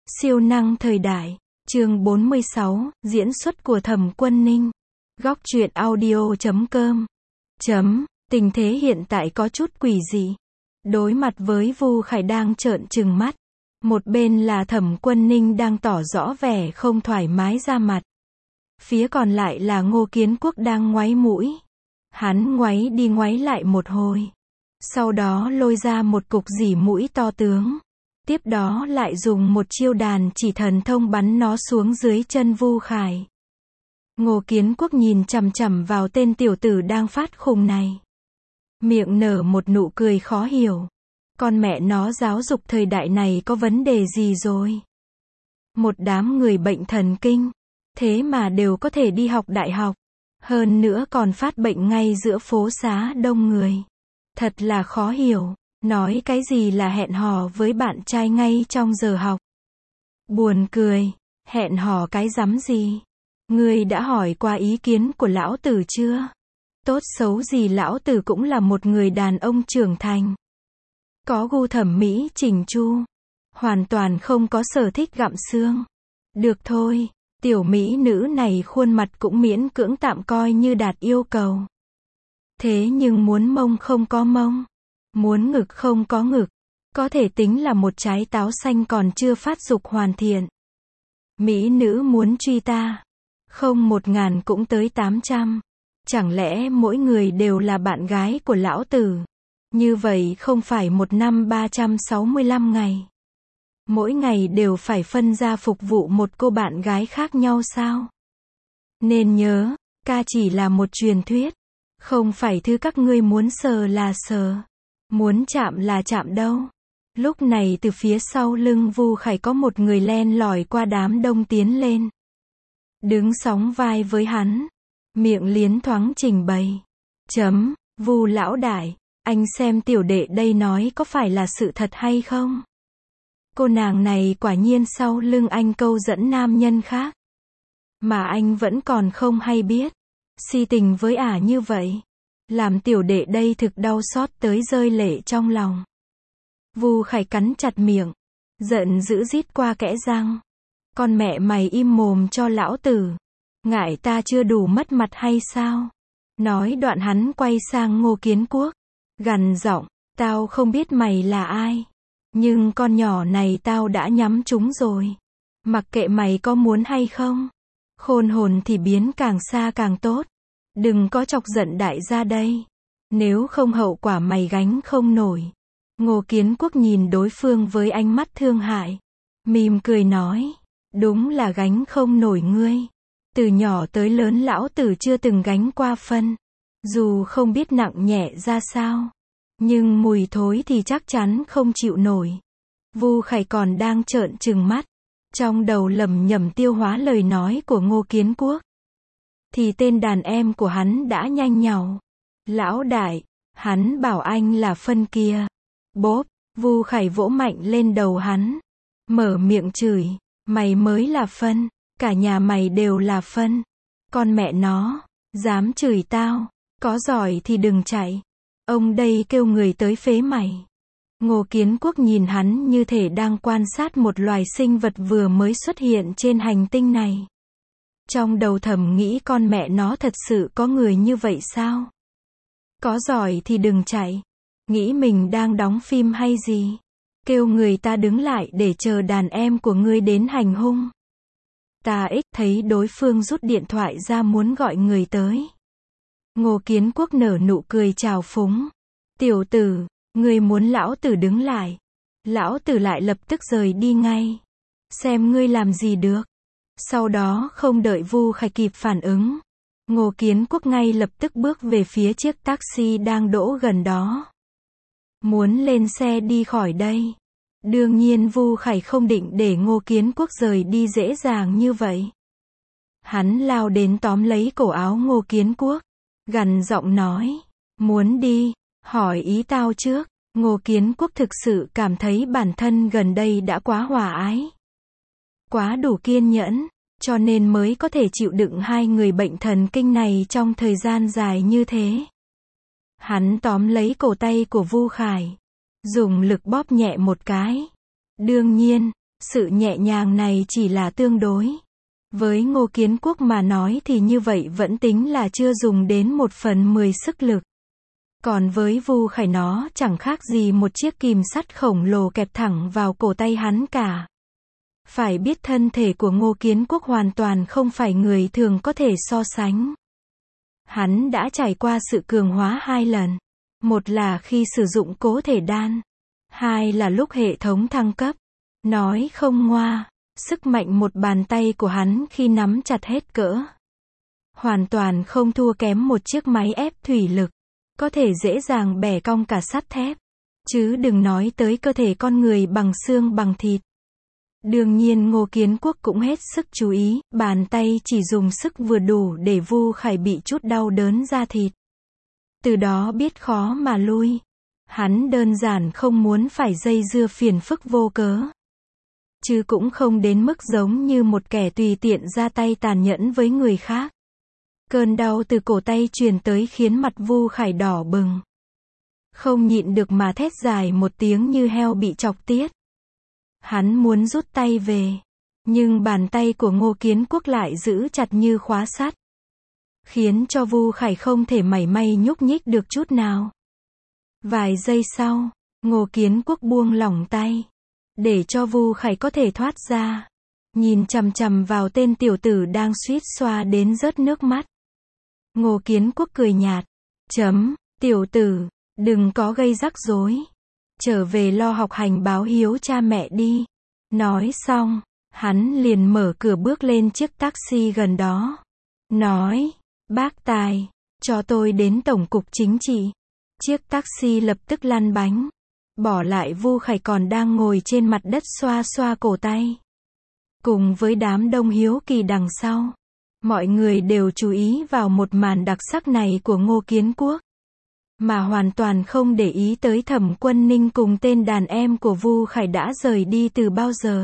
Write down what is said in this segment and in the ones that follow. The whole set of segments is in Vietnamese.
Siêu năng thời đại. Chương 46, diễn xuất của Thẩm Quân Ninh. Góc truyện audio.com. Tình thế hiện tại có chút quỷ dị. Đối mặt với Vu Khải đang trợn trừng mắt. Một bên là Thẩm Quân Ninh đang tỏ rõ vẻ không thoải mái ra mặt. Phía còn lại là Ngô Kiến Quốc đang ngoáy mũi. Hắn ngoáy đi ngoáy lại một hồi. Sau đó lôi ra một cục dỉ mũi to tướng. Tiếp đó lại dùng một chiêu đàn chỉ thần thông bắn nó xuống dưới chân Vu Khải. Ngô Kiến Quốc nhìn chằm chằm vào tên tiểu tử đang phát khùng này. Miệng nở một nụ cười khó hiểu. Con mẹ nó giáo dục thời đại này có vấn đề gì rồi? Một đám người bệnh thần kinh. Thế mà đều có thể đi học đại học. Hơn nữa còn phát bệnh ngay giữa phố xá đông người. Thật là khó hiểu. Nói cái gì là hẹn hò với bạn trai ngay trong giờ học. Buồn cười. Hẹn hò cái rắm gì? Ngươi đã hỏi qua ý kiến của lão tử chưa? Tốt xấu gì lão tử cũng là một người đàn ông trưởng thành. Có gu thẩm mỹ chỉnh chu. Hoàn toàn không có sở thích gặm xương. Được thôi, tiểu mỹ nữ này khuôn mặt cũng miễn cưỡng tạm coi như đạt yêu cầu. Thế nhưng muốn mông không có mông. Muốn ngực không có ngực. Có thể tính là một trái táo xanh còn chưa phát dục hoàn thiện. Mỹ nữ muốn truy ta. Không 1.000 cũng tới 800. Chẳng lẽ mỗi người đều là bạn gái của lão tử? Như vậy không phải một năm 365 ngày. Mỗi ngày đều phải phân ra phục vụ một cô bạn gái khác nhau sao? Nên nhớ, ca chỉ là một truyền thuyết. Không phải thứ các ngươi muốn sờ là sờ. Muốn chạm là chạm đâu. Lúc này từ phía sau lưng Vu Khải có một người len lỏi qua đám đông tiến lên. Đứng sóng vai với hắn. Miệng liến thoáng trình bày. Vu lão đại, anh xem tiểu đệ đây nói có phải là sự thật hay không? Cô nàng này quả nhiên sau lưng anh câu dẫn nam nhân khác. Mà anh vẫn còn không hay biết. Si tình với ả như vậy. Làm tiểu đệ đây thực đau xót tới rơi lệ trong lòng. Vu Khải cắn chặt miệng. Giận dữ rít qua kẽ răng. Con mẹ mày im mồm cho lão tử. Ngại ta chưa đủ mất mặt hay sao? Nói đoạn hắn quay sang Ngô Kiến Quốc. Gằn giọng, tao không biết mày là ai. Nhưng con nhỏ này tao đã nhắm trúng rồi. Mặc kệ mày có muốn hay không. Khôn hồn thì biến càng xa càng tốt. Đừng có chọc giận đại gia đây. Nếu không hậu quả mày gánh không nổi. Ngô Kiến Quốc nhìn đối phương với ánh mắt thương hại. Mỉm cười nói. Đúng là gánh không nổi ngươi. Từ nhỏ tới lớn lão tử chưa từng gánh qua phân. Dù không biết nặng nhẹ ra sao. Nhưng mùi thối thì chắc chắn không chịu nổi. Vu Khải còn đang trợn trừng mắt. Trong đầu lẩm nhẩm tiêu hóa lời nói của Ngô Kiến Quốc. Thì tên đàn em của hắn đã nhanh nhảu. Lão đại, hắn bảo anh là phân kia. Bốp, Vu Khải vỗ mạnh lên đầu hắn. Mở miệng chửi, mày mới là phân, cả nhà mày đều là phân. Con mẹ nó, dám chửi tao, có giỏi thì đừng chạy. Ông đây kêu người tới phế mày. Ngô Kiến Quốc nhìn hắn như thể đang quan sát một loài sinh vật vừa mới xuất hiện trên hành tinh này. Trong đầu thầm nghĩ con mẹ nó thật sự có người như vậy sao? Có giỏi thì đừng chạy. Nghĩ mình đang đóng phim hay gì? Kêu người ta đứng lại để chờ đàn em của ngươi đến hành hung. Ta thấy đối phương rút điện thoại ra muốn gọi người tới. Ngô Kiến Quốc nở nụ cười trào phúng. Tiểu tử, ngươi muốn lão tử đứng lại. Lão tử lại lập tức rời đi ngay. Xem ngươi làm gì được. Sau đó không đợi Vu Khải kịp phản ứng. Ngô Kiến Quốc ngay lập tức bước về phía chiếc taxi đang đỗ gần đó. Muốn lên xe đi khỏi đây. Đương nhiên Vu Khải không định để Ngô Kiến Quốc rời đi dễ dàng như vậy. Hắn lao đến tóm lấy cổ áo Ngô Kiến Quốc. Gằn giọng nói. Muốn đi, hỏi ý tao trước. Ngô Kiến Quốc thực sự cảm thấy bản thân gần đây đã quá hòa ái. Quá đủ kiên nhẫn, cho nên mới có thể chịu đựng hai người bệnh thần kinh này trong thời gian dài như thế. Hắn tóm lấy cổ tay của Vu Khải. Dùng lực bóp nhẹ một cái. Đương nhiên, Sự nhẹ nhàng này chỉ là tương đối. Với Ngô Kiến Quốc mà nói thì như vậy vẫn tính là chưa dùng đến 1/10 sức lực. Còn với Vu Khải nó chẳng khác gì một chiếc kìm sắt khổng lồ kẹp thẳng vào cổ tay hắn cả. Phải biết thân thể của Ngô Kiến Quốc hoàn toàn không phải người thường có thể so sánh. Hắn đã trải qua sự cường hóa 2 lần. Một là khi sử dụng cố thể đan. 2 là lúc hệ thống thăng cấp. Nói không ngoa, sức mạnh một bàn tay của hắn khi nắm chặt hết cỡ. Hoàn toàn không thua kém một chiếc máy ép thủy lực. Có thể dễ dàng bẻ cong cả sắt thép. Chứ đừng nói tới cơ thể con người bằng xương bằng thịt. Đương nhiên Ngô Kiến Quốc cũng hết sức chú ý, bàn tay chỉ dùng sức vừa đủ để Vu Khải bị chút đau đớn da thịt. Từ đó biết khó mà lui. Hắn đơn giản không muốn phải dây dưa phiền phức vô cớ. Chứ cũng không đến mức giống như một kẻ tùy tiện ra tay tàn nhẫn với người khác. Cơn đau từ cổ tay truyền tới khiến mặt Vu Khải đỏ bừng. Không nhịn được mà thét dài một tiếng như heo bị chọc tiết. Hắn muốn rút tay về. Nhưng bàn tay của Ngô Kiến Quốc lại giữ chặt như khóa sắt. Khiến cho Vu Khải không thể mảy may nhúc nhích được chút nào. Vài giây sau, Ngô Kiến Quốc buông lỏng tay. Để cho Vu Khải có thể thoát ra. Nhìn chằm chằm vào tên tiểu tử đang suýt xoa đến rớt nước mắt. Ngô Kiến Quốc cười nhạt. Tiểu tử, đừng có gây rắc rối. Trở về lo học hành báo hiếu cha mẹ đi. Nói xong, hắn liền mở cửa bước lên chiếc taxi gần đó. Nói, bác Tài, cho tôi đến Tổng cục Chính trị. Chiếc taxi lập tức lăn bánh. Bỏ lại Vu Khải còn đang ngồi trên mặt đất xoa xoa cổ tay. Cùng với đám đông hiếu kỳ đằng sau. Mọi người đều chú ý vào một màn đặc sắc này của Ngô Kiến Quốc. Mà hoàn toàn không để ý tới Thẩm Quân Ninh cùng tên đàn em của Vu Khải đã rời đi từ bao giờ.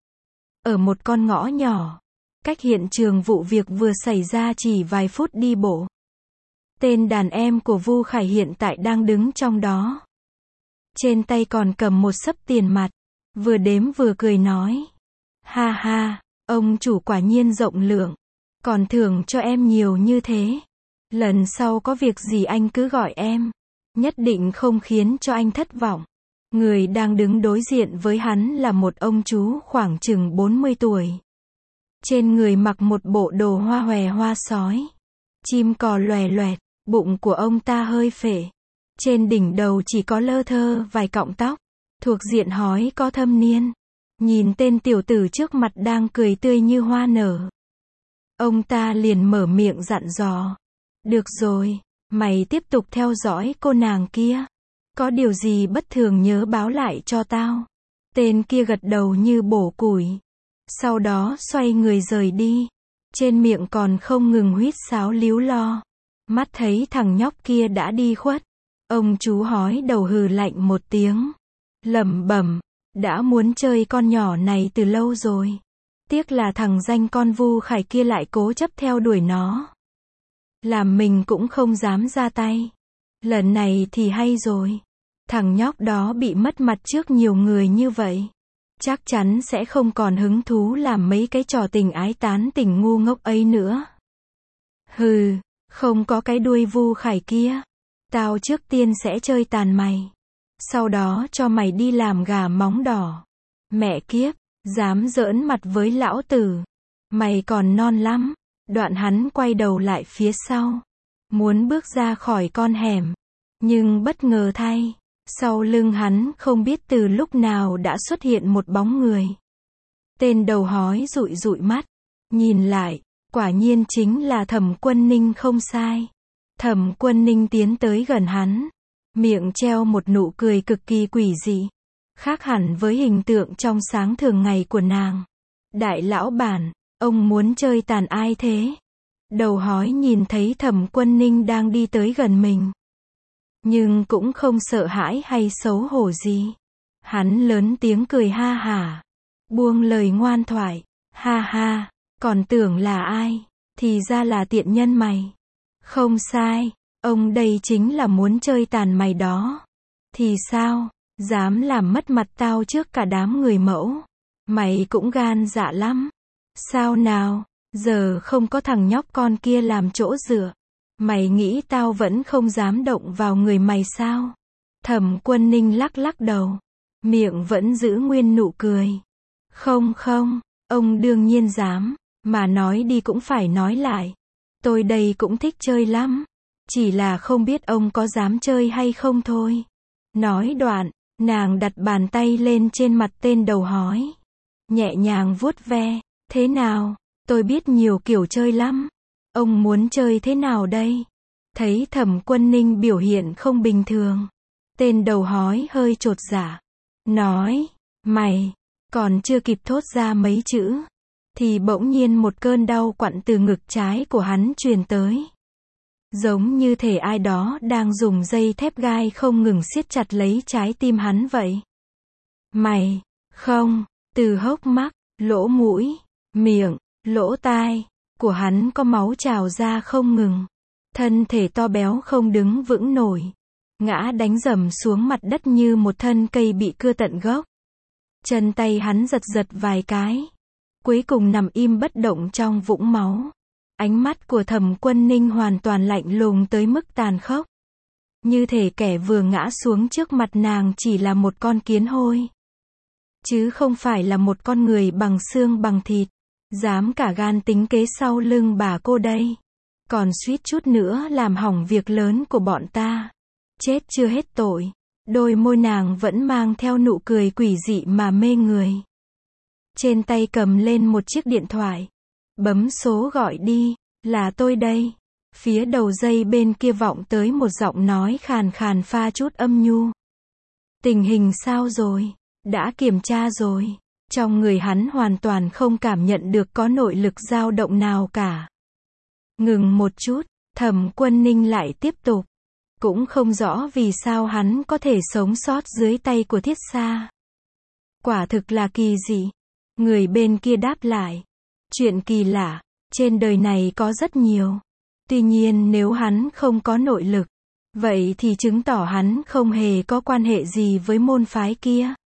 Ở một con ngõ nhỏ, cách hiện trường vụ việc vừa xảy ra chỉ vài phút đi bộ. Tên đàn em của Vu Khải hiện tại đang đứng trong đó. Trên tay còn cầm một xấp tiền mặt, vừa đếm vừa cười nói. Ha ha, ông chủ quả nhiên rộng lượng, còn thưởng cho em nhiều như thế. Lần sau có việc gì anh cứ gọi em, nhất định không khiến cho anh thất vọng. Người đang đứng đối diện với hắn là một ông chú khoảng chừng 40 tuổi. Trên người mặc một bộ đồ hoa hòe hoa sói. Chim cò lòe loẹt, bụng của ông ta hơi phệ. Trên đỉnh đầu chỉ có lơ thơ vài cọng tóc, thuộc diện hói có thâm niên. Nhìn tên tiểu tử trước mặt đang cười tươi như hoa nở. Ông ta liền mở miệng dặn dò. Được rồi, mày tiếp tục theo dõi cô nàng kia. Có điều gì bất thường nhớ báo lại cho tao. Tên kia gật đầu như bổ củi. Sau đó xoay người rời đi. Trên miệng còn không ngừng huýt sáo líu lo. Mắt thấy thằng nhóc kia đã đi khuất. Ông chú hói đầu hừ lạnh một tiếng. Lẩm bẩm, đã muốn chơi con nhỏ này từ lâu rồi. Tiếc là thằng danh con Vu Khải kia lại cố chấp theo đuổi nó. Làm mình cũng không dám ra tay. Lần này thì hay rồi. Thằng nhóc đó bị mất mặt trước nhiều người như vậy. Chắc chắn sẽ không còn hứng thú làm mấy cái trò tình ái tán tỉnh ngu ngốc ấy nữa. Hừ, không có cái đuôi Vu Khải kia. Tao trước tiên sẽ chơi tàn mày. Sau đó cho mày đi làm gà móng đỏ. Mẹ kiếp, dám giỡn mặt với lão tử. Mày còn non lắm. Đoạn hắn quay đầu lại phía sau. Muốn bước ra khỏi con hẻm. Nhưng bất ngờ thay. Sau lưng hắn không biết từ lúc nào đã xuất hiện một bóng người. Tên đầu hói dụi dụi mắt. Nhìn lại, quả nhiên chính là Thẩm Quân Ninh không sai. Thẩm Quân Ninh tiến tới gần hắn. Miệng treo một nụ cười cực kỳ quỷ dị. Khác hẳn với hình tượng trong sáng thường ngày của nàng. Đại lão bản, ông muốn chơi tàn ai thế? Đầu hói nhìn thấy Thẩm Quân Ninh đang đi tới gần mình. Nhưng cũng không sợ hãi hay xấu hổ gì. Hắn lớn tiếng cười ha hả. Buông lời ngoan thoại. Ha ha, còn tưởng là ai? Thì ra là tiện nhân mày. Không sai, ông đây chính là muốn chơi tàn mày đó. Thì sao? Dám làm mất mặt tao trước cả đám người mẫu. Mày cũng gan dạ lắm. Sao nào, giờ không có thằng nhóc con kia làm chỗ dựa. Mày nghĩ tao vẫn không dám động vào người mày sao? Thẩm Quân Ninh lắc lắc đầu. Miệng vẫn giữ nguyên nụ cười. Không không, ông đương nhiên dám. Mà nói đi cũng phải nói lại. Tôi đây cũng thích chơi lắm. Chỉ là không biết ông có dám chơi hay không thôi. Nói đoạn, nàng đặt bàn tay lên trên mặt tên đầu hói. Nhẹ nhàng vuốt ve. Thế nào? Tôi biết nhiều kiểu chơi lắm. Ông muốn chơi thế nào đây? Thấy Thẩm Quân Ninh biểu hiện không bình thường. Tên đầu hói hơi chột dạ. Nói, mày, còn chưa kịp thốt ra mấy chữ. Thì bỗng nhiên một cơn đau quặn từ ngực trái của hắn truyền tới. Giống như thể ai đó đang dùng dây thép gai không ngừng siết chặt lấy trái tim hắn vậy. Mày, không, từ hốc mắt, lỗ mũi, miệng, lỗ tai của hắn có máu trào ra không ngừng. Thân thể to béo không đứng vững nổi. Ngã đánh rầm xuống mặt đất như một thân cây bị cưa tận gốc. Chân tay hắn giật giật vài cái. Cuối cùng nằm im bất động trong vũng máu. Ánh mắt của Thẩm Quân Ninh hoàn toàn lạnh lùng tới mức tàn khốc. Như thể kẻ vừa ngã xuống trước mặt nàng chỉ là một con kiến hôi. Chứ không phải là một con người bằng xương bằng thịt. Dám cả gan tính kế sau lưng bà cô đây. Còn suýt chút nữa làm hỏng việc lớn của bọn ta. Chết chưa hết tội. Đôi môi nàng vẫn mang theo nụ cười quỷ dị mà mê người. Trên tay cầm lên một chiếc điện thoại. Bấm số gọi đi, là tôi đây. Phía đầu dây bên kia vọng tới một giọng nói khàn khàn pha chút âm nhu. Tình hình sao rồi? Đã kiểm tra rồi. Trong người hắn hoàn toàn không cảm nhận được có nội lực dao động nào cả. Ngừng một chút, Thẩm Quân Ninh lại tiếp tục. Cũng không rõ vì sao hắn có thể sống sót dưới tay của Thiết Sa. Quả thực là kỳ dị. Người bên kia đáp lại. Chuyện kỳ lạ, trên đời này có rất nhiều. Tuy nhiên nếu hắn không có nội lực, vậy thì chứng tỏ hắn không hề có quan hệ gì với môn phái kia.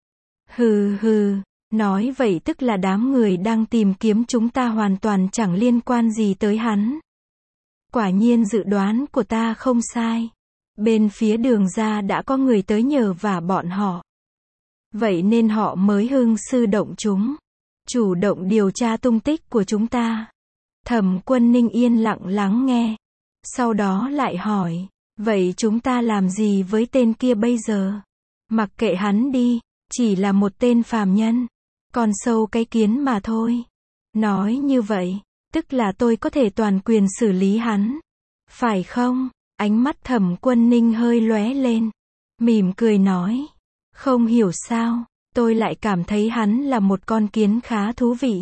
Hừ hừ, nói vậy tức là đám người đang tìm kiếm chúng ta hoàn toàn chẳng liên quan gì tới hắn. Quả nhiên dự đoán của ta không sai. Bên phía Đường gia đã có người tới nhờ vả bọn họ. Vậy nên họ mới hưng sư động chúng. Chủ động điều tra tung tích của chúng ta. Thẩm Quân Ninh yên lặng lắng nghe. Sau đó lại hỏi. Vậy chúng ta làm gì với tên kia bây giờ? Mặc kệ hắn đi. Chỉ là một tên phàm nhân. Con sâu cái kiến mà thôi. Nói như vậy, tức là tôi có thể toàn quyền xử lý hắn. Phải không? Ánh mắt Thẩm Quân Ninh hơi lóe lên. Mỉm cười nói. Không hiểu sao, tôi lại cảm thấy hắn là một con kiến khá thú vị.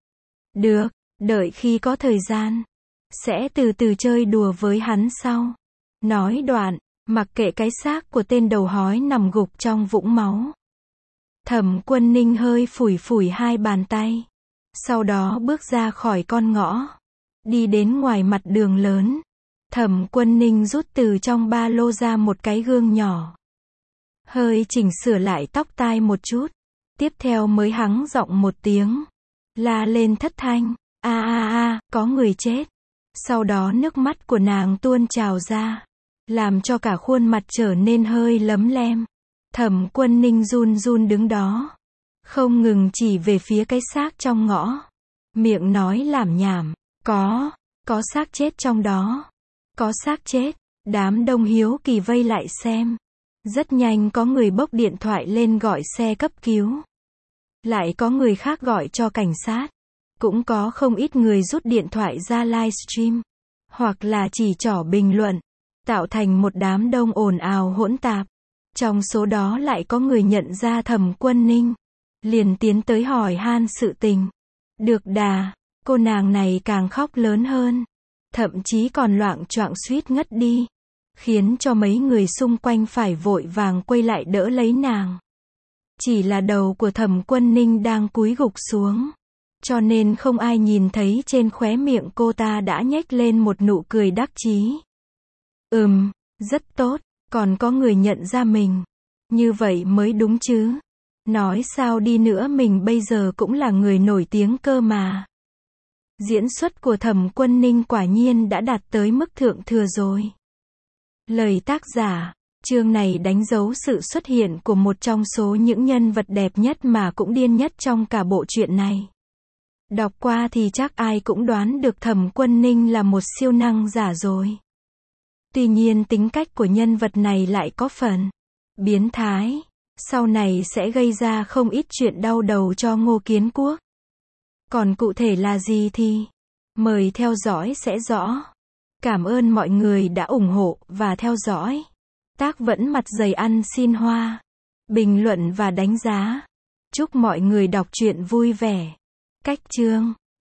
Được, đợi khi có thời gian. Sẽ từ từ chơi đùa với hắn sau. Nói đoạn, mặc kệ cái xác của tên đầu hói nằm gục trong vũng máu. Thẩm Quân Ninh hơi phủi phủi hai bàn tay. Sau đó bước ra khỏi con ngõ. Đi đến ngoài mặt đường lớn. Thẩm Quân Ninh rút từ trong ba lô ra một cái gương nhỏ. Hơi chỉnh sửa lại tóc tai một chút. Tiếp theo mới hắng giọng một tiếng. La lên thất thanh. Có người chết. Sau đó nước mắt của nàng tuôn trào ra. Làm cho cả khuôn mặt trở nên hơi lấm lem. Thẩm Quân Ninh run run đứng đó. Không ngừng chỉ về phía cái xác trong ngõ. Miệng nói lảm nhảm. Có xác chết trong đó. Có xác chết. Đám đông hiếu kỳ vây lại xem. Rất nhanh có người bốc điện thoại lên gọi xe cấp cứu. Lại có người khác gọi cho cảnh sát. Cũng có không ít người rút điện thoại ra livestream. Hoặc là chỉ trỏ bình luận. Tạo thành một đám đông ồn ào hỗn tạp. Trong số đó lại có người nhận ra Thẩm Quân Ninh. Liền tiến tới hỏi han sự tình. Được đà, cô nàng này càng khóc lớn hơn. Thậm chí còn loạng choạng suýt ngất đi. Khiến cho mấy người xung quanh phải vội vàng quay lại đỡ lấy nàng. Chỉ là đầu của Thẩm Quân Ninh đang cúi gục xuống. Cho nên không ai nhìn thấy trên khóe miệng cô ta đã nhếch lên một nụ cười đắc chí. Rất tốt, còn có người nhận ra mình. Như vậy mới đúng chứ. Nói sao đi nữa mình bây giờ cũng là người nổi tiếng cơ mà. Diễn xuất của Thẩm Quân Ninh quả nhiên đã đạt tới mức thượng thừa rồi. Lời tác giả, chương này đánh dấu sự xuất hiện của một trong số những nhân vật đẹp nhất mà cũng điên nhất trong cả bộ truyện này. Đọc qua thì chắc ai cũng đoán được Thẩm Quân Ninh là một siêu năng giả rồi. Tuy nhiên tính cách của nhân vật này lại có phần biến thái, sau này sẽ gây ra không ít chuyện đau đầu cho Ngô Kiến Quốc. Còn cụ thể là gì thì mời theo dõi sẽ rõ. Cảm ơn mọi người đã ủng hộ và theo dõi. Tác vẫn mặt dày ăn xin hoa, bình luận và đánh giá. Chúc mọi người đọc truyện vui vẻ. Cách chương